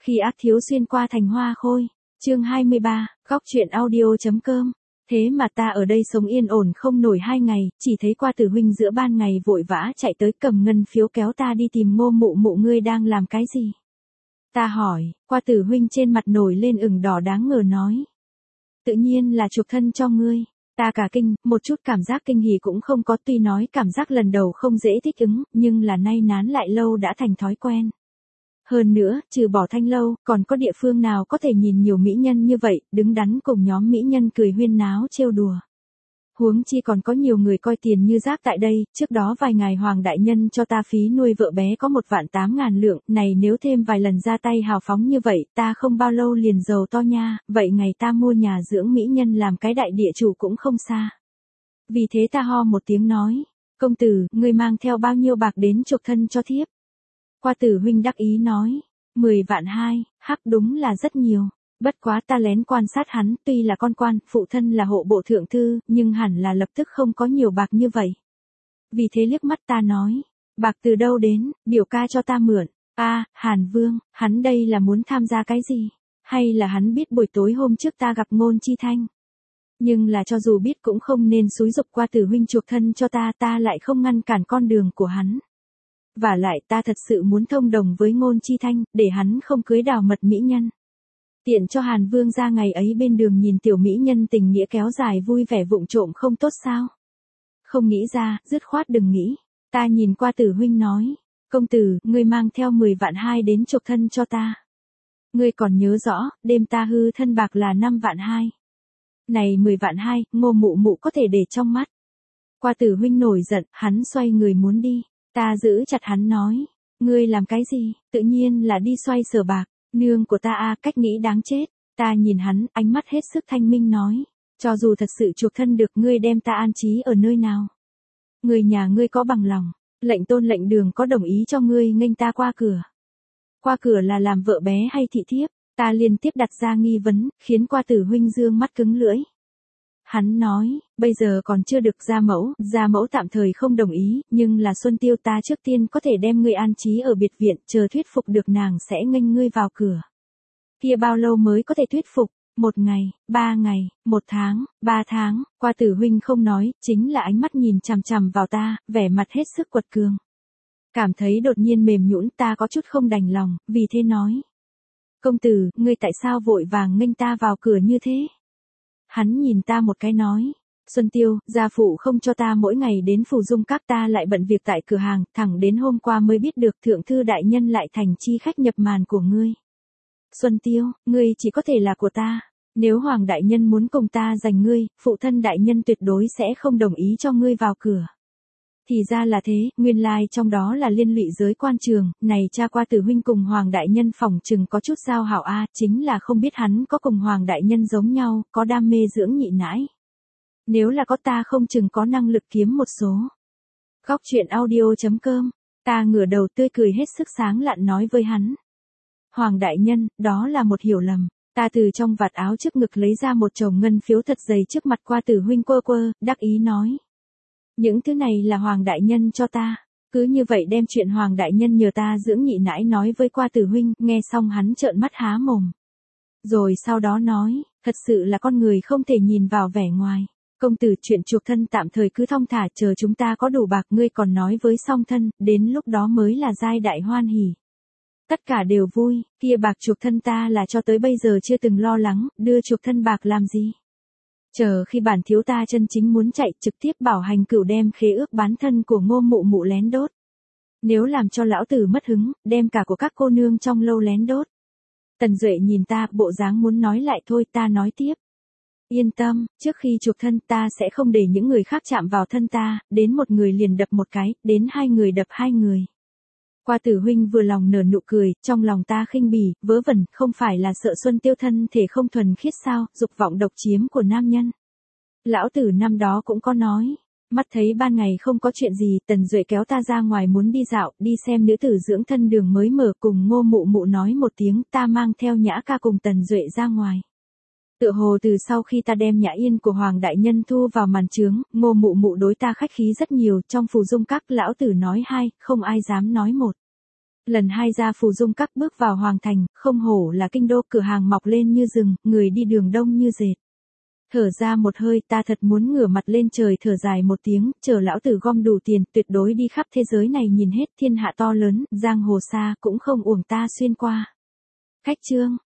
Khi ác thiếu xuyên qua thành hoa khôi. Chương 23, góc truyện audio.com. Thế mà ta ở đây sống yên ổn không nổi 2 ngày, chỉ thấy qua tử huynh giữa ban ngày vội vã chạy tới cầm ngân phiếu kéo ta đi tìm Ngô mụ mụ, ngươi đang làm cái gì? Ta hỏi, qua tử huynh trên mặt nổi lên ửng đỏ đáng ngờ nói. Tự nhiên là chuộc thân cho ngươi. Ta cả kinh, một chút cảm giác kinh hỉ cũng không có, tuy nói cảm giác lần đầu không dễ thích ứng, nhưng là nay nán lại lâu đã thành thói quen. Hơn nữa, trừ bỏ Thanh Lâu, còn có địa phương nào có thể nhìn nhiều mỹ nhân như vậy, đứng đắn cùng nhóm mỹ nhân cười huyên náo trêu đùa. Huống chi còn có nhiều người coi tiền như rác tại đây, trước đó vài ngày Hoàng đại nhân cho ta phí nuôi vợ bé có 1.800.000 lượng, này nếu thêm vài lần ra tay hào phóng như vậy, ta không bao lâu liền giàu to nha, vậy ngày ta mua nhà dưỡng mỹ nhân làm cái đại địa chủ cũng không xa. Vì thế ta ho một tiếng nói, công tử, ngươi mang theo bao nhiêu bạc đến chuộc thân cho thiếp? Qua tử huynh đắc ý nói, 10.200.000, hắc đúng là rất nhiều. Bất quá ta lén quan sát hắn, tuy là con quan, phụ thân là hộ bộ thượng thư, nhưng hẳn là lập tức không có nhiều bạc như vậy. Vì thế liếc mắt ta nói, bạc từ đâu đến, biểu ca cho ta mượn. Hàn Vương, hắn đây là muốn tham gia cái gì? Hay là hắn biết buổi tối hôm trước ta gặp Ngôn Chi Thanh? Nhưng là cho dù biết cũng không nên xúi giục qua tử huynh chuộc thân cho ta lại không ngăn cản con đường của hắn. Và lại ta thật sự muốn thông đồng với Ngôn Chi Thanh, để hắn không cưới đào mật mỹ nhân. Tiện cho Hàn Vương ra ngày ấy bên đường nhìn tiểu mỹ nhân tình nghĩa kéo dài vui vẻ vụng trộm không tốt sao? Không nghĩ ra, dứt khoát đừng nghĩ. Ta nhìn qua tử huynh nói, công tử, ngươi mang theo 10.200.000 đến chuộc thân cho ta. Ngươi còn nhớ rõ, đêm ta hư thân bạc là 5.200.000. Này 10.200.000, Ngô mụ mụ có thể để trong mắt. Qua tử huynh nổi giận, hắn xoay người muốn đi. Ta giữ chặt hắn nói, ngươi làm cái gì? Tự nhiên là đi xoay sở bạc. Nương của ta cách nghĩ đáng chết. Ta nhìn hắn, ánh mắt hết sức thanh minh nói, cho dù thật sự chuộc thân được, ngươi đem ta an trí ở nơi nào? Người nhà ngươi có bằng lòng, lệnh tôn lệnh đường có đồng ý cho ngươi nghênh ta qua cửa? Qua cửa là làm vợ bé hay thị thiếp? Ta liên tiếp đặt ra nghi vấn, khiến qua tử huynh dương mắt cứng lưỡi. Hắn nói, bây giờ còn chưa được gia mẫu tạm thời không đồng ý, nhưng là Xuân Tiêu ta trước tiên có thể đem ngươi an trí ở biệt viện, chờ thuyết phục được nàng sẽ nghênh ngươi vào cửa. Kia bao lâu mới có thể thuyết phục? 1 ngày, 3 ngày, 1 tháng, 3 tháng, qua tử huynh không nói, chính là ánh mắt nhìn chằm chằm vào ta, vẻ mặt hết sức quật cường. Cảm thấy đột nhiên mềm nhũn, ta có chút không đành lòng, vì thế nói. Công tử, ngươi tại sao vội vàng nghênh ta vào cửa như thế? Hắn nhìn ta một cái nói, Xuân Tiêu, gia phụ không cho ta mỗi ngày đến Phù Dung Các, ta lại bận việc tại cửa hàng, thẳng đến hôm qua mới biết được thượng thư đại nhân lại thành chi khách nhập màn của ngươi. Xuân Tiêu, ngươi chỉ có thể là của ta, nếu Hoàng đại nhân muốn cùng ta giành ngươi, phụ thân đại nhân tuyệt đối sẽ không đồng ý cho ngươi vào cửa. Thì ra là thế, nguyên lai trong đó là liên lụy giới quan trường, này cha qua tử huynh cùng Hoàng đại nhân phỏng chừng có chút giao hảo chính là không biết hắn có cùng Hoàng đại nhân giống nhau, có đam mê dưỡng nhị nãi. Nếu là có ta không chừng có năng lực kiếm một số. Góc truyện audio.com, ta ngửa đầu tươi cười hết sức sáng lạn nói với hắn. Hoàng đại nhân, đó là một hiểu lầm. Ta từ trong vạt áo trước ngực lấy ra một chồng ngân phiếu thật dày trước mặt qua tử huynh quơ, đắc ý nói. Những thứ này là Hoàng đại nhân cho ta. Cứ như vậy đem chuyện Hoàng đại nhân nhờ ta dưỡng nhị nãi nói với qua tử huynh, nghe xong hắn trợn mắt há mồm. Rồi sau đó nói, thật sự là con người không thể nhìn vào vẻ ngoài. Công tử, chuyện chuộc thân tạm thời cứ thong thả, chờ chúng ta có đủ bạc ngươi còn nói với song thân, đến lúc đó mới là giai đại hoan hỉ. Tất cả đều vui, kia bạc chuộc thân ta là cho tới bây giờ chưa từng lo lắng, đưa chuộc thân bạc làm gì? Chờ khi bản thiếu ta chân chính muốn chạy, trực tiếp bảo hành cửu đem khế ước bán thân của Ngô mụ mụ lén đốt. Nếu làm cho lão tử mất hứng, đem cả của các cô nương trong lâu lén đốt. Tần Duệ nhìn ta, bộ dáng muốn nói lại thôi, ta nói tiếp. Yên tâm, trước khi chuộc thân ta sẽ không để những người khác chạm vào thân ta, đến một người liền đập một cái, đến 2 người đập 2 người. Qua tử huynh vừa lòng nở nụ cười, trong lòng ta khinh bỉ, vớ vẩn, không phải là sợ Xuân Tiêu thân thể không thuần khiết sao, dục vọng độc chiếm của nam nhân. Lão tử năm đó cũng có nói, mắt thấy ban ngày không có chuyện gì, Tần Duệ kéo ta ra ngoài muốn đi dạo, đi xem nữ tử dưỡng thân đường mới mở, cùng Ngô mụ mụ nói một tiếng, ta mang theo Nhã ca cùng Tần Duệ ra ngoài. Tựa hồ từ sau khi ta đem Nhã Yên của Hoàng đại nhân thu vào màn trướng, Ngô mụ mụ đối ta khách khí rất nhiều, trong Phù Dung Các lão tử nói 2, không ai dám nói 1. Lần 2 ra Phù Dung Các bước vào Hoàng Thành, không hổ là kinh đô, cửa hàng mọc lên như rừng, người đi đường đông như dệt. Thở ra một hơi, ta thật muốn ngửa mặt lên trời thở dài một tiếng, chờ lão tử gom đủ tiền, tuyệt đối đi khắp thế giới này nhìn hết, thiên hạ to lớn, giang hồ xa, cũng không uổng ta xuyên qua. Khách chương